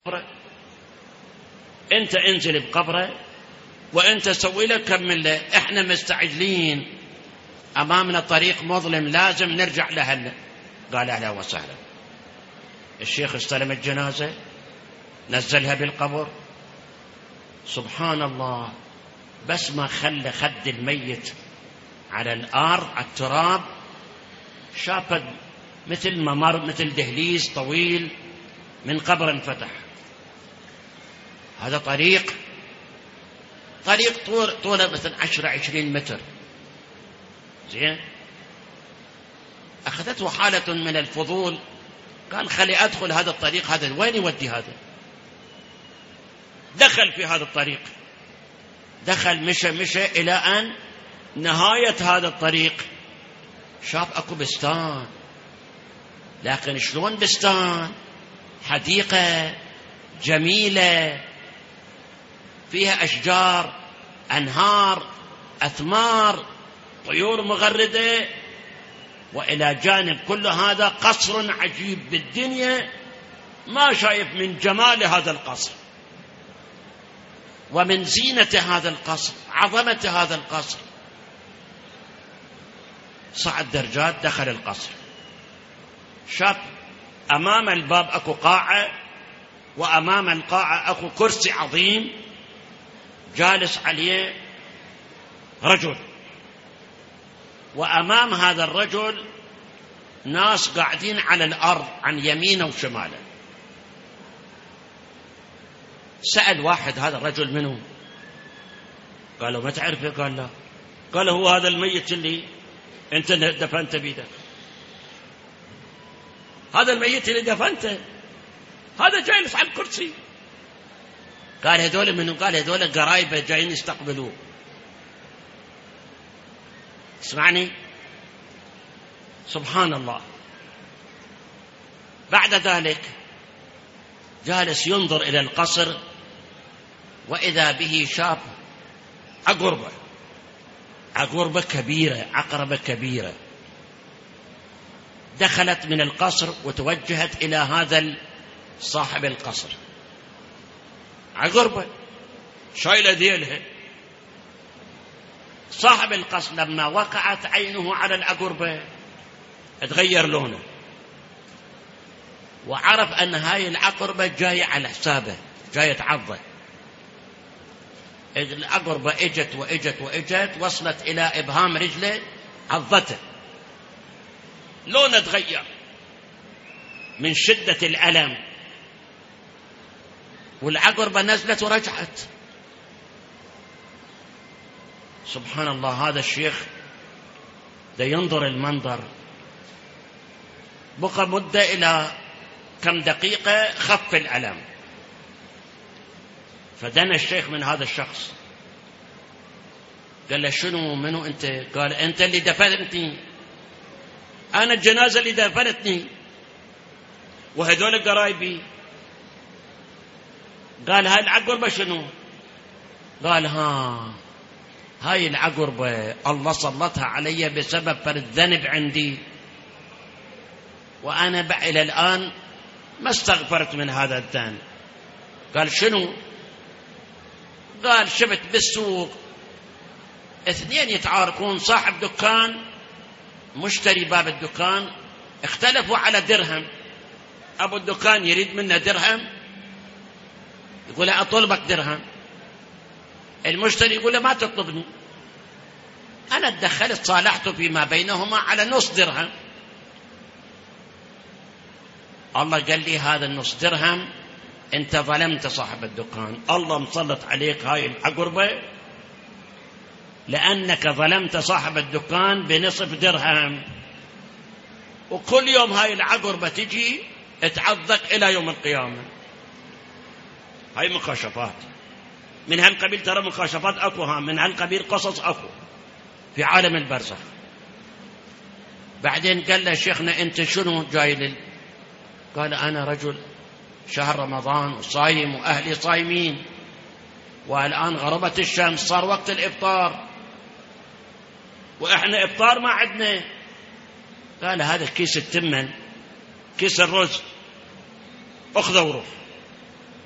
انت انزل بقبره وانت سوي له كمل له. احنا مستعجلين، امامنا طريق مظلم لازم نرجع لهلا. قال اهلا وسهلا. الشيخ استلم الجنازه، نزلها بالقبر. سبحان الله، بس ما خلى خد الميت على الارض على التراب، شاف مثل ممر، مثل دهليز طويل من قبر انفتح. هذا طريق طوله مثلا 10-20 متر. زين، أخذته حالة من الفضول، قال خلي أدخل هذا الطريق، هذا وين يودي هذا؟ دخل في هذا الطريق، دخل مشى إلى أن نهاية هذا الطريق شاف أكو بستان. لكن شلون بستان؟ حديقة جميلة فيها أشجار، أنهار، أثمار، طيور مغردة، وإلى جانب كل هذا قصر عجيب بالدنيا ما شايف من جمال هذا القصر ومن زينة هذا القصر، عظمة هذا القصر. صعد درجات، دخل القصر، شاف أمام الباب أكو قاعة، وأمام القاعة أكو كرسي عظيم جالس عليه رجل، وأمام هذا الرجل ناس قاعدين على الأرض عن يمينه وشماله. سأل واحد هذا الرجل منهم؟ قالوا ما تعرفه؟ قال لا. قال هو هذا الميت اللي انت دفنت بيده، هذا الميت اللي دفنته، هذا جالس على الكرسي. قال هذول منهم؟ قال هذول قرايبه جايين يستقبلوه. اسمعني، سبحان الله. بعد ذلك جالس ينظر إلى القصر، وإذا به شاب عقربة كبيرة، عقربة كبيرة دخلت من القصر وتوجهت إلى هذا صاحب القصر. عقربة شايلة ذيلها. صاحب القصر لما وقعت عينه على العقربة تغير لونه، وعرف أن هاي العقربة جاية على حسابه، جاية تعضه. العقربة اجت وصلت إلى إبهام رجله، عضته، لونه تغير من شدة الألم، والعقربة نزلت ورجعت. سبحان الله. هذا الشيخ دا ينظر المنظر، بقى مدة إلى كم دقيقة خف الألم، فدنا الشيخ من هذا الشخص، قال له شنو منو أنت؟ قال أنت اللي دفنتني، أنا الجنازة اللي دفنتني، وهذول قرايبي. قال هاي العقربة شنو؟ قال هاي العقربة الله سلطها علي بسبب فرد ذنب عندي، وأنا إلى الآن ما استغفرت من هذا الذنب. قال شنو؟ قال شفت بالسوق اثنين يتعاركون، صاحب دكان مشتري باب الدكان، اختلفوا على درهم. أبو الدكان يريد منه درهم، يقول له أطلبك درهم. المشتري يقول له ما تطلبني، أنا اتدخلت صالحته فيما بينهما على نص درهم. الله قال لي هذا النص درهم أنت ظلمت صاحب الدكان، الله مسلط عليك هاي العقربة لأنك ظلمت صاحب الدكان بنصف درهم، وكل يوم هاي العقربة تجي تعضك إلى يوم القيامة. هاي مكاشفات من هالقبيل، ترى مكاشفات أكو، من هالقبيل قصص أكو في عالم البرزخ. بعدين قال له شيخنا أنت شنو جاي قال أنا رجل شهر رمضان وصايم وأهلي صايمين، والآن غربت الشمس، صار وقت الإفطار، وإحنا إفطار ما عندنا. قال هذا كيس التمن، كيس الرز، أخذه وروح.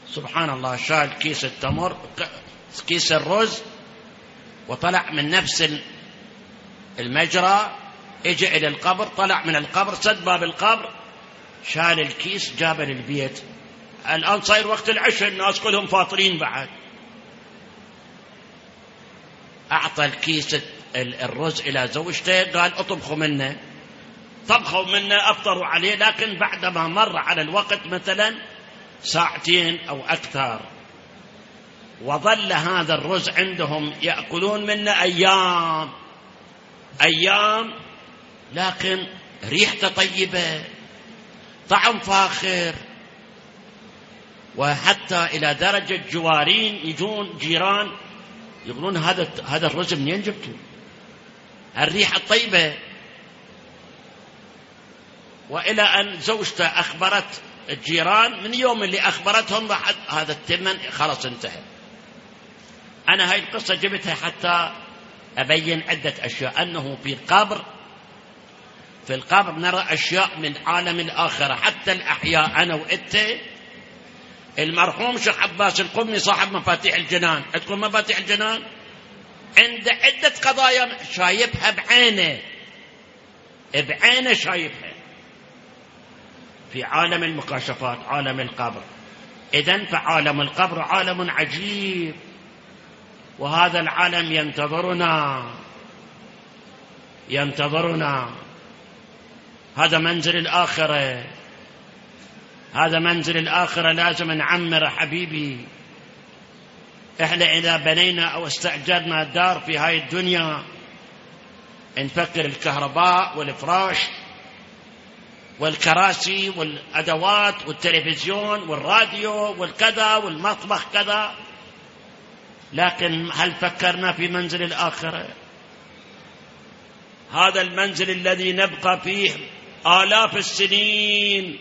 سبحان الله، شال كيس التمر كيس الرز وطلع من نفس المجرى، اجى إلى القبر، طلع من القبر، سد باب القبر، شال الكيس جابه للبيت. الآن صاير وقت العشاء، الناس كلهم فاطرين بعد. أعطى الكيس الرز إلى زوجته، قال اطبخوا منه. طبخوا منه، أفطروا عليه، لكن بعدما مر على الوقت مثلا ساعتين أو أكثر، وظل هذا الرز عندهم يأكلون منه أيام، لكن ريحته طيبة، طعم فاخر. وحتى إلى درجة جوارين يجون جيران يقولون هذا الرز منين جبته؟ الريحة الطيبة. وإلى أن زوجته أخبرت الجيران، من يوم اللي أخبرتهم بعد هذا الثمن خلاص انتهى. أنا هاي القصة جبتها حتى أبين عدة أشياء، أنه في القبر نرى أشياء من عالم الآخرة، حتى الأحياء. أنا وإنت، المرحوم شيخ عباس القمي صاحب مفاتيح الجنان، عندكم مفاتيح الجنان؟ عند عدة قضايا شايفها بعينه شايفها في عالم المكاشفات، عالم القبر. إذن فعالم القبر عالم عجيب، وهذا العالم ينتظرنا. هذا منزل الآخرة، لازم نعمر حبيبي. إحنا إذا بنينا أو استأجرنا دار في هاي الدنيا، نفكر الكهرباء والفراش والكراسي والأدوات والتلفزيون والراديو والكذا والمطبخ كذا، لكن هل فكرنا في منزل الآخرة؟ هذا المنزل الذي نبقى فيه آلاف السنين،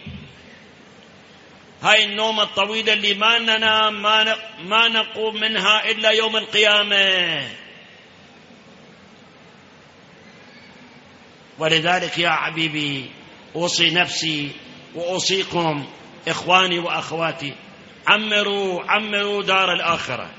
هاي النومة الطويلة اللي ما ننام ما نقوم منها إلا يوم القيامة. ولذلك يا حبيبي أوصي نفسي وأوصيكم إخواني وأخواتي، عمروا دار الآخرة،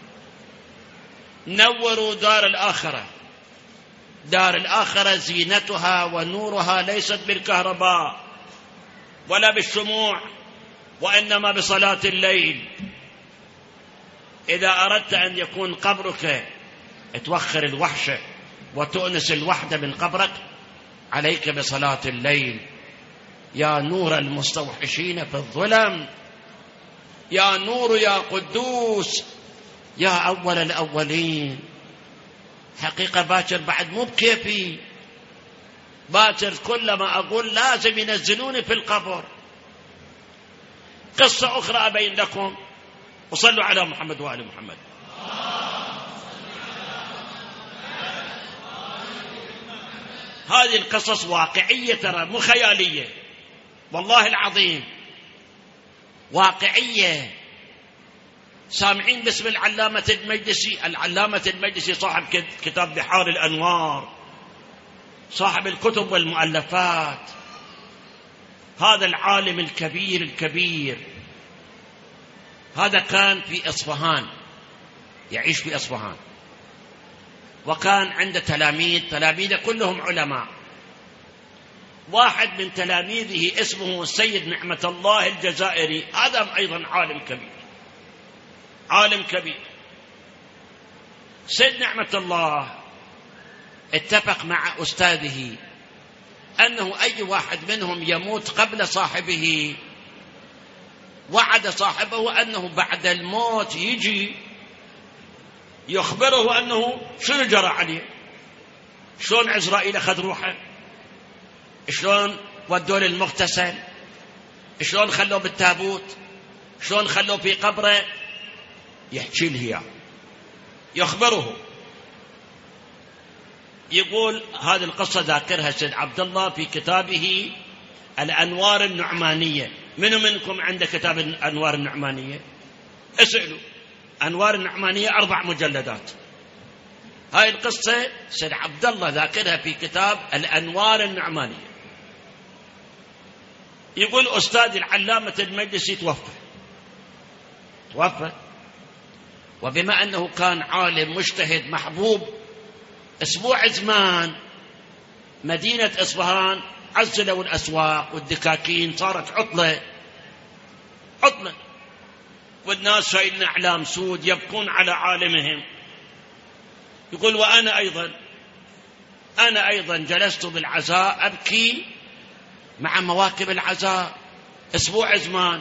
نوروا دار الآخرة. دار الآخرة زينتها ونورها ليست بالكهرباء ولا بالشموع، وإنما بصلاة الليل. إذا أردت أن يكون قبرك توخر الوحشة وتؤنس الوحدة من قبرك، عليك بصلاة الليل. يا نور المستوحشين في الظلم، يا نور يا قدوس، يا أول الأولين. حقيقة باكر بعد مو بكيفي، باكر كلما أقول لازم ينزلوني في القبر. قصة أخرى أبين لكم، وصلوا على محمد وآل محمد. هذه القصص واقعية ترى، مو خيالية، والله العظيم واقعية. سامعين باسم العلامة المجلسي صاحب كتاب بحار الأنوار، صاحب الكتب والمؤلفات، هذا العالم الكبير. هذا كان في إصفهان، يعيش في إصفهان، وكان عنده تلاميذه كلهم علماء. واحد من تلاميذه اسمه السيد نعمة الله الجزائري، هذا أيضا عالم كبير. سيد نعمة الله اتفق مع أستاذه أنه أي واحد منهم يموت قبل صاحبه، وعد صاحبه أنه بعد الموت يجي يخبره أنه شنو جرى عليه، شلون عزرائيل أخذ روحه، شلون ودوه للمغتسل، شلون خلوه بالتابوت، شلون خلوه في قبره، يحكي له يخبره. يقول هذه القصة ذاكرها سيد عبد الله في كتابه الأنوار النعمانية. منكم عنده كتاب الأنوار النعمانية؟ اسألوا. أنوار النعمانية 4 مجلدات. هاي القصة سيد عبد الله ذاكرها في كتاب الأنوار النعمانية. يقول أستاذ العلامة المجلسي توفى، توفى. وبما أنه كان عالم مجتهد محبوب، أسبوع زمان مدينة إصفهان عزلوا الأسواق والدكاكين، صارت عطلة، والناس شايلين أعلام سود يبكون على عالمهم. يقول وأنا أيضا جلست بالعزاء أبكي مع مواكب العزاء أسبوع زمان،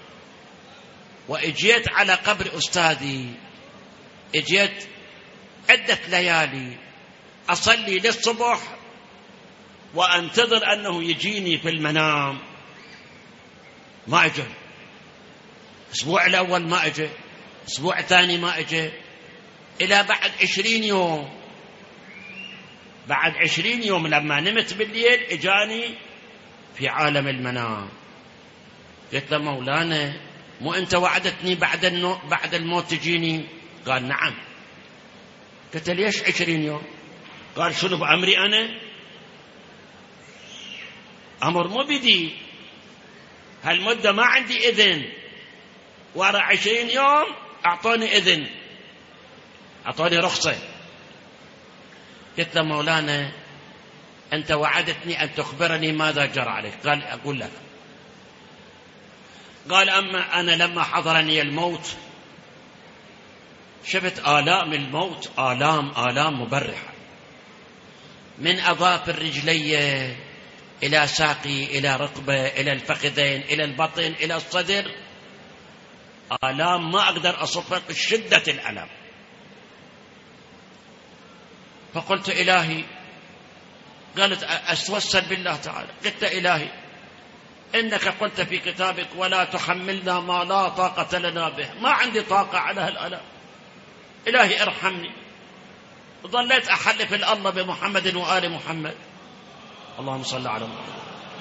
وإجيت على قبر أستاذي، إجيت عدة ليالي أصلي للصبح وأنتظر أنه يجيني في المنام، ما أجى. الأسبوع الأول ما أجى، الأسبوع الثاني ما أجى، إلى بعد 20 يوم. بعد 20 يوم لما نمت بالليل إجاني في عالم المنام. قلت له مولانا مو أنت وعدتني بعد الموت تجيني؟ قال نعم. قلت ليش 20 يوم؟ قال شنو بأمري أنا؟ أمر مو بدي، هالمدة ما عندي إذن، وراء 20 يوم أعطوني إذن، أعطوني رخصة. قلت له مولانا أنت وعدتني أن تخبرني ماذا جرى عليك. قال أقول لك. قال أما أنا لما حضرني الموت شفت آلام الموت، آلام مبرحة، من أظافر رجلي إلى ساقي إلى ركبة إلى الفخذين إلى البطن إلى الصدر، آلام ما أقدر أصفك شدة الألم. فقلت إلهي، قالت أتوسل بالله تعالى. قلت إلهي إنك قلت في كتابك ولا تحملنا ما لا طاقة لنا به، ما عندي طاقة على هالألم، إلهي ارحمني. ظليت أحلف الله بمحمد وآل محمد، اللهم صل على محمد.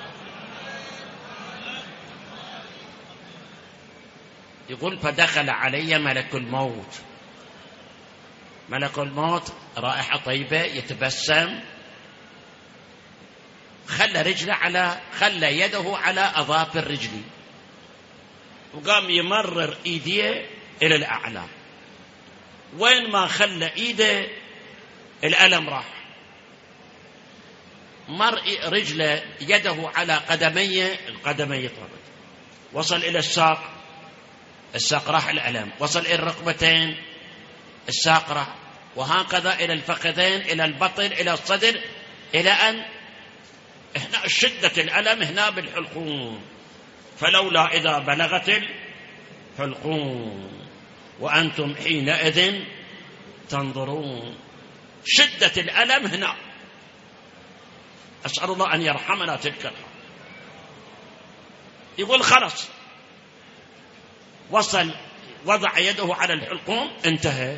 يقول فدخل علي ملك الموت. ملك الموت رائحة طيبة، يتبسم، خلى يده على أظافر رجلي، وقام يمرر إيديه إلى الأعلى. وين ما خلى إيده الألم راح. مر رجله يده على القدمية طرد، وصل إلى الساق راح الألم، وصل إلى الركبتين الساق راح، وهكذا إلى الفخذين إلى البطن إلى الصدر، إلى أن هنا شدة الألم هنا بالحلقوم. فلولا إذا بلغت الحلقوم وأنتم حينئذ تنظرون. شدة الألم هنا. أسأل الله أن يرحمنا تلك الحال. يقول خلص، وصل، وضع يده على الحلقوم، انتهى.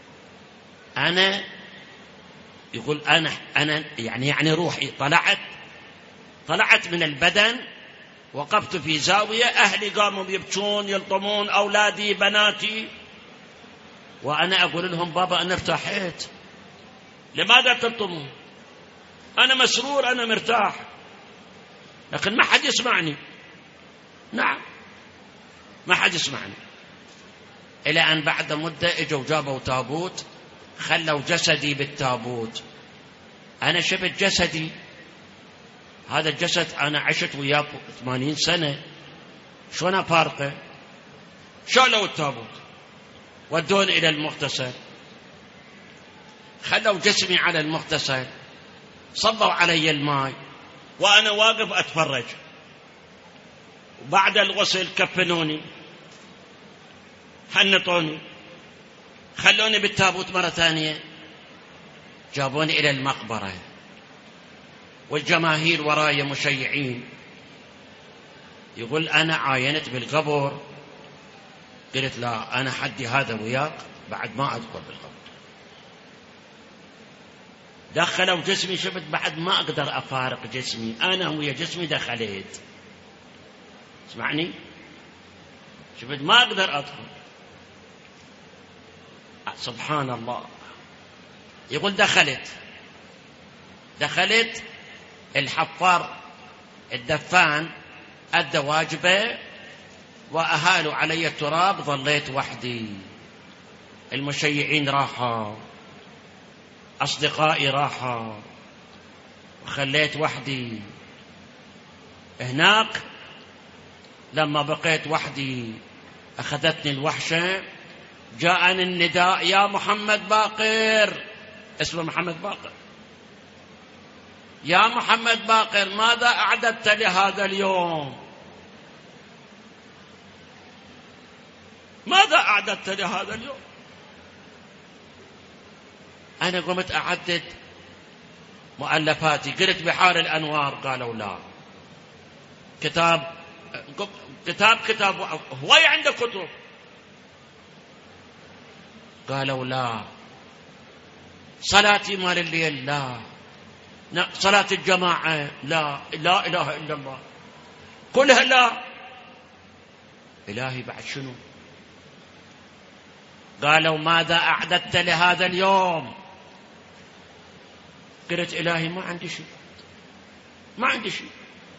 يقول أنا يعني روحي طلعت من البدن، وقفت في زاوية، أهلي قاموا يبكون يلطمون، أولادي بناتي، وأنا أقول لهم بابا أنا ارتاحت. لماذا تلطمون؟ أنا مسرور، أنا مرتاح، لكن ما حد يسمعني. نعم ما حد يسمعني. إلى أن بعد مدة إجوا جابوا تابوت، خلوا جسدي بالتابوت. أنا شفت جسدي، هذا الجسد أنا عشت وياه 80 سنة، شلون أفارقه؟ شالوا التابوت ودون إلى المغتسل، خلوا جسمي على المغتسل، صبوا علي الماء وأنا واقف أتفرج. وبعد الغسل كفنوني، حنطوني، خلوني بالتابوت مرة ثانية، جابوني إلى المقبرة، والجماهير وراي مشيعين. يقول أنا عاينت بالقبر، قلت لا أنا حدي هذا وياك، بعد ما أدخل بالقبر. دخلوا جسمي، شفت بعد ما أقدر أفارق جسمي، أنا ويا جسمي دخلت، اسمعني، شفت ما أقدر أدخل. سبحان الله. يقول دخلت الحفار الدفان أدى واجبه، وأهالوا علي التراب ظليت وحدي. المشيعين راحوا، أصدقائي راحوا، وخليت وحدي. هناك لما بقيت وحدي أخذتني الوحشة، جاءني النداء: يا محمد باقر، اسمه محمد باقر، يا محمد باقر ماذا أعددت لهذا اليوم؟ ماذا أعددت لهذا اليوم؟ أنا قمت أعدد مؤلفاتي، قلت بحار الأنوار، قالوا لا. كتاب هواي عنده كتب، قالوا لا. صلاتي مال الليل لا، صلاة الجماعة لا، لا إله إلا الله كلها لا. إلهي بعد شنو؟ قالوا ماذا أعددت لهذا اليوم؟ قلت إلهي ما عندي شيء، ما عندي شيء.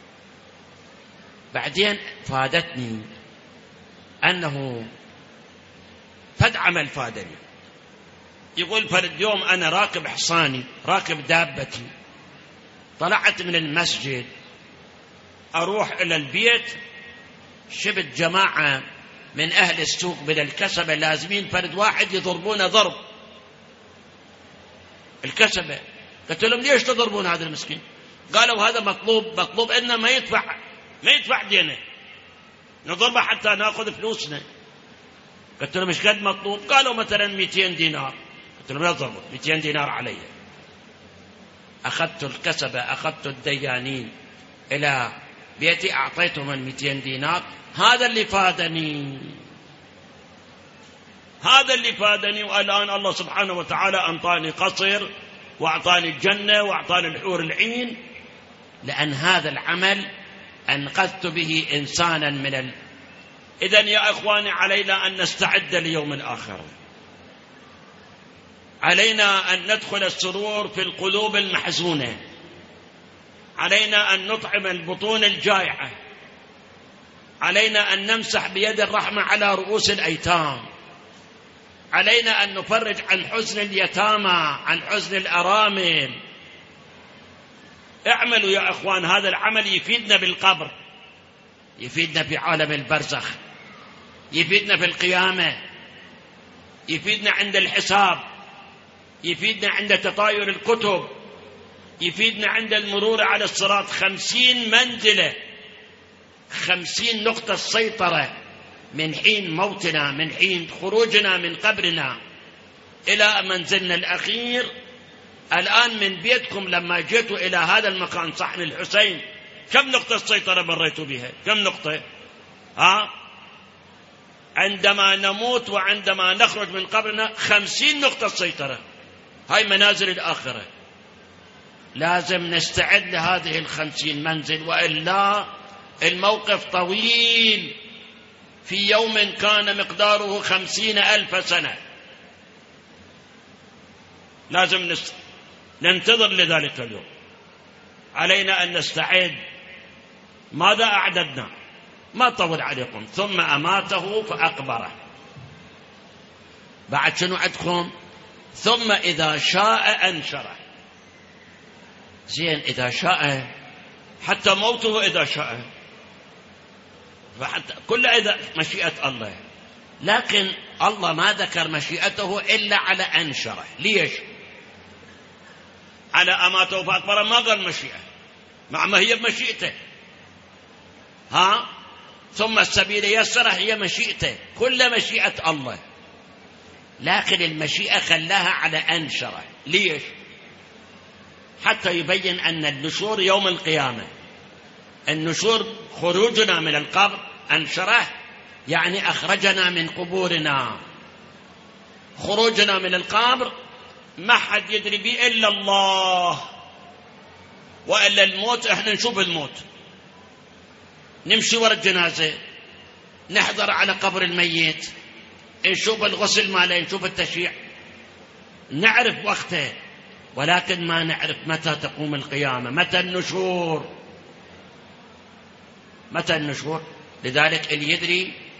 بعدين فادتني أنه فد عمل فادني. يقول فرد يوم أنا راكب حصاني، راكب دابتي، طلعت من المسجد أروح إلى البيت، شفت جماعة من أهل السوق من الكسبة لازمين فرد واحد يضربون ضرب الكسبة. قلت لهم ليش تضربون هذا المسكين؟ قالوا هذا مطلوب إنه ما يدفع دينه، نضربه حتى نأخذ فلوسنا. قلت لهم إيش قد مطلوب؟ قالوا مثلا 200 دينار. قلت لهم لا تضربوا، 200 دينار علي. أخذت الكسبة، أخذت الديانين إلى بيتي، أعطيتهم 200 دينار. هذا اللي فادني، هذا اللي فادني. والآن الله سبحانه وتعالى أنطاني قصر، وأعطاني الجنة، وأعطاني الحور العين، لأن هذا العمل أنقذت به إنسانا إذن يا إخواني علينا أن نستعد ليوم الآخر، علينا أن ندخل السرور في القلوب المحزونة، علينا أن نطعم البطون الجائعة، علينا أن نمسح بيد الرحمة على رؤوس الأيتام، علينا أن نفرج عن حزن اليتامى، عن حزن الأرامل. اعملوا يا أخوان، هذا العمل يفيدنا بالقبر، يفيدنا في عالم البرزخ، يفيدنا في القيامة، يفيدنا عند الحساب، يفيدنا عند تطاير الكتب، يفيدنا عند المرور على الصراط. 50 منزلة، 50 نقطة سيطرة من حين موتنا، من حين خروجنا من قبرنا إلى منزلنا الأخير. الآن من بيتكم لما جئتوا إلى هذا المكان صحن الحسين، كم نقطة سيطرة مريتوا بها؟ كم نقطة؟ عندما نموت وعندما نخرج من قبرنا 50 نقطة سيطرة. هاي منازل الآخرة، لازم نستعد لهذه 50 منزل، وإلا الموقف طويل. في يوم كان مقداره 50,000 سنة، لازم ننتظر لذلك اليوم. علينا أن نستعد. ماذا أعددنا؟ ما طول عليكم. ثم أماته فأقبره. بعد شنو عندكم؟ ثم إذا شاء أنشره. زين، إذا شاء، حتى موته إذا شاء، فحتى كل إذا مشيئة الله. لكن الله ما ذكر مشيئته إلا على أنشره. ليش؟ على أماته فأقبره ما قال مشيئة، مع ما هي بمشيئته. ثم السبيل يسره، هي مشيئته، كل مشيئة الله، لكن المشيئة خلاها على أنشره. ليش؟ حتى يبين أن النشور يوم القيامة، النشور خروجنا من القبر، أنشره يعني أخرجنا من قبورنا. خروجنا من القبر ما حد يدري به إلا الله، وإلا الموت. إحنا نشوف الموت، نمشي ورا الجنازة، نحضر على قبر الميت، نشوف الغسل ماله، نشوف التشييع، نعرف وقته، ولكن ما نعرف متى تقوم القيامة، متى النشور، متى النشور. لذلك اللي يدري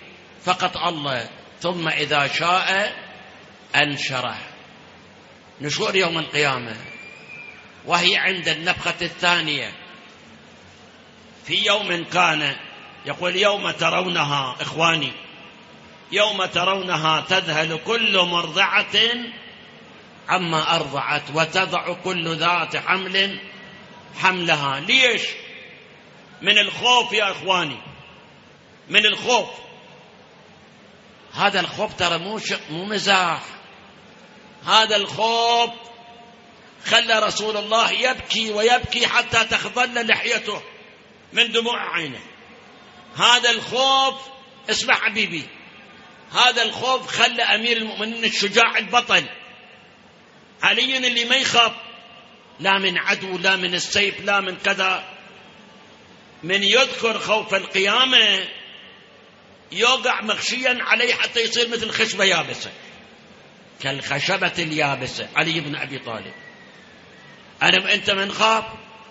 فقط الله. ثم إذا شاء أنشره، نشور يوم القيامة، وهي عند النفخة الثانية في يوم كان، يقول يوم ترونها إخواني، يوم ترونها تذهل كل مرضعة عما أرضعت وتضع كل ذات حمل حملها. ليش؟ من الخوف يا إخواني، من الخوف. هذا الخوف ترى مو مزاح، هذا الخوف خلى رسول الله يبكي ويبكي حتى تخضل لحيته من دموع عينه. هذا الخوف، اسمع حبيبي، هذا الخوف خلى أمير المؤمنين الشجاع البطل علي اللي ما يخاف لا من عدو لا من السيف لا من كذا، من يذكر خوف القيامة يوقع مغشيا عليه حتى يصير مثل خشبة يابسة كالخشبة اليابسة. علي بن أبي طالب، أنا وأنت من خاف؟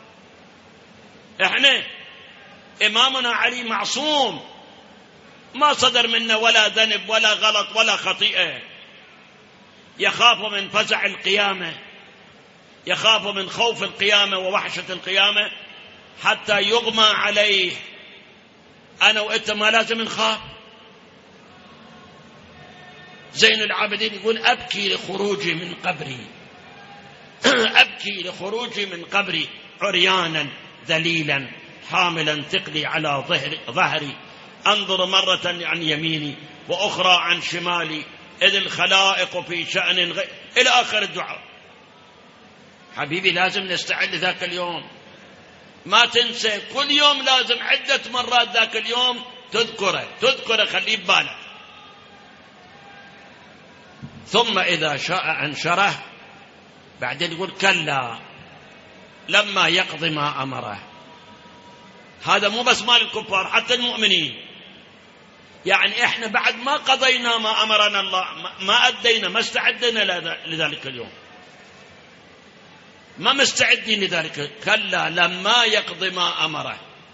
إحنا إمامنا علي معصوم، ما صدر منه ولا ذنب ولا غلط ولا خطيئة. يخاف من فزع القيامة، يخاف من خوف القيامة ووحشة القيامة حتى يغمى عليه. أنا وأنت ما لازم نخاف. زين العابدين يقول أبكي لخروجي من قبري أبكي لخروجي من قبري عريانا ذليلا حاملا ثقلي على ظهري أنظر مرة عن يميني وأخرى عن شمالي إذ الخلائق في شأن إلى آخر الدعاء. حبيبي لازم نستعد ذاك اليوم، ما تنسى، كل يوم لازم عدة مرات ذاك اليوم تذكره خليه ببالك. ثم إذا شاء أنشره، بعدين يقول كلا لما يقضي ما أمره. هذا مو بس مال الكفار، حتى المؤمنين. يعني إحنا بعد ما قضينا ما أمرنا الله، ما أدينا، ما استعدنا لذلك اليوم، ما مستعدين لذلك. كلا لما يقضي ما أمره،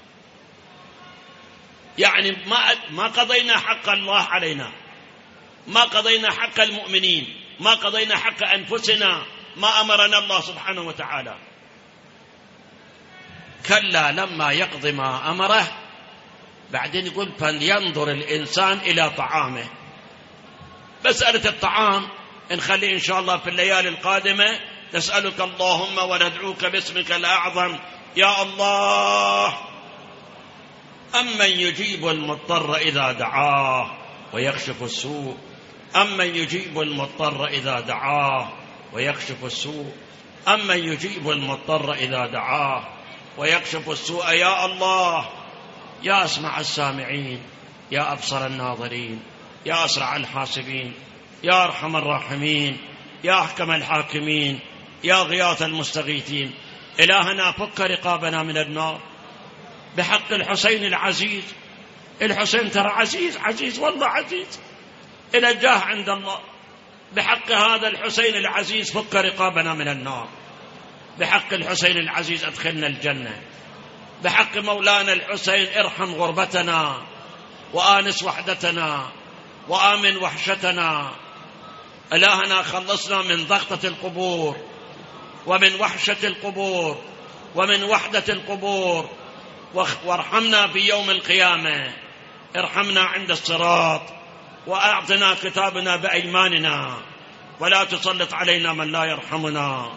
يعني ما قضينا حق الله علينا، ما قضينا حق المؤمنين، ما قضينا حق أنفسنا، ما أمرنا الله سبحانه وتعالى. كلا لما يقضي ما أمره. بعدين يقول فلينظر الإنسان إلى طعامه. مسألة الطعام نخلي إن شاء الله في الليالي القادمة. نسألك اللهم وندعوك باسمك الأعظم يا الله أمن يجيب المضطر إذا دعاه ويكشف السوء، أمن يجيب المضطر إذا دعاه ويكشف السوء، أمن يجيب المضطر إذا دعاه ويكشف السوء. يا الله، يا أسمع السامعين، يا أبصر الناظرين، يا أسرع الحاسبين، يا أرحم الراحمين، يا أحكم الحاكمين، يا غياث المستغيثين. إلهنا فك رقابنا من النار بحق الحسين العزيز. الحسين ترى عزيز، عزيز والله عزيز، إلى الجاه عند الله. بحق هذا الحسين العزيز فك رقابنا من النار. بحق الحسين العزيز أدخلنا الجنة. بحق مولانا الحسين ارحم غربتنا وآنس وحدتنا وآمن وحشتنا. إلهنا خلصنا من ضغطة القبور ومن وحشة القبور ومن وحدة القبور، وارحمنا في يوم القيامة. ارحمنا عند الصراط، وأعطنا كتابنا بأيماننا، ولا تسلط علينا من لا يرحمنا.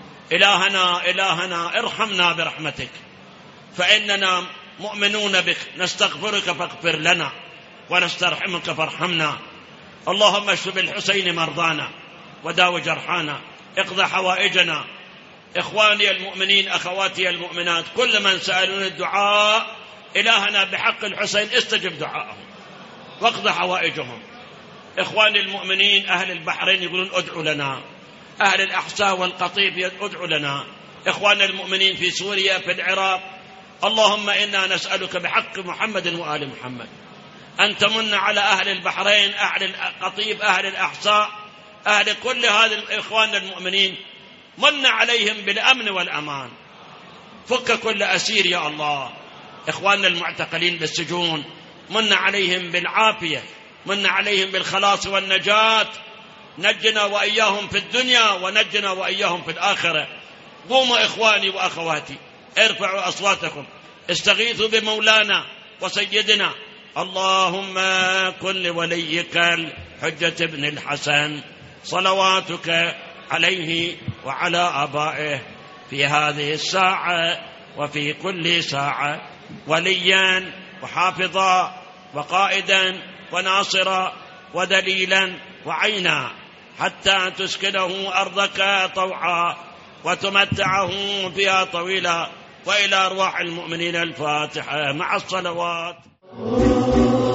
إلهنا ارحمنا برحمتك، فإننا مؤمنون بك، نستغفرك فاغفر لنا، ونسترحمك فارحمنا. اللهم اشف بالحسين مرضانا وداو جرحانا، اقض حوائجنا. إخواني المؤمنين، أخواتي المؤمنات، كل من سألون الدعاء، إلهنا بحق الحسين استجب دعاءهم واقض حوائجهم. إخواني المؤمنين أهل البحرين يقولون ادعوا لنا، أهل الأحساء والقطيف ادعوا لنا. إخواننا المؤمنين في سوريا، في العراق، اللهم إنا نسألك بحق محمد وآل محمد أن تمن على أهل البحرين، أهل القطيف، أهل الأحساء، أهل كل هذه الإخوان المؤمنين، من عليهم بالأمن والأمان. فك كل أسير يا الله. إخواننا المعتقلين بالسجون، من عليهم بالعافية من عليهم بالخلاص والنجاة. نجنا وإياهم في الدنيا ونجنا وإياهم في الآخرة. قوموا إخواني وأخواتي، ارفعوا أصواتكم، استغيثوا بمولانا وسيدنا. اللهم كن لوليك الحجة بن الحسن صلواتك عليه وعلى آبائه في هذه الساعة وفي كل ساعة وليا وحافظا وقائدا وناصرا ودليلا وعينا، حتى تسكنه أرضك طوعا وتمتعه فيها طويلا. وإلى أرواح المؤمنين الفاتحة مع الصلوات.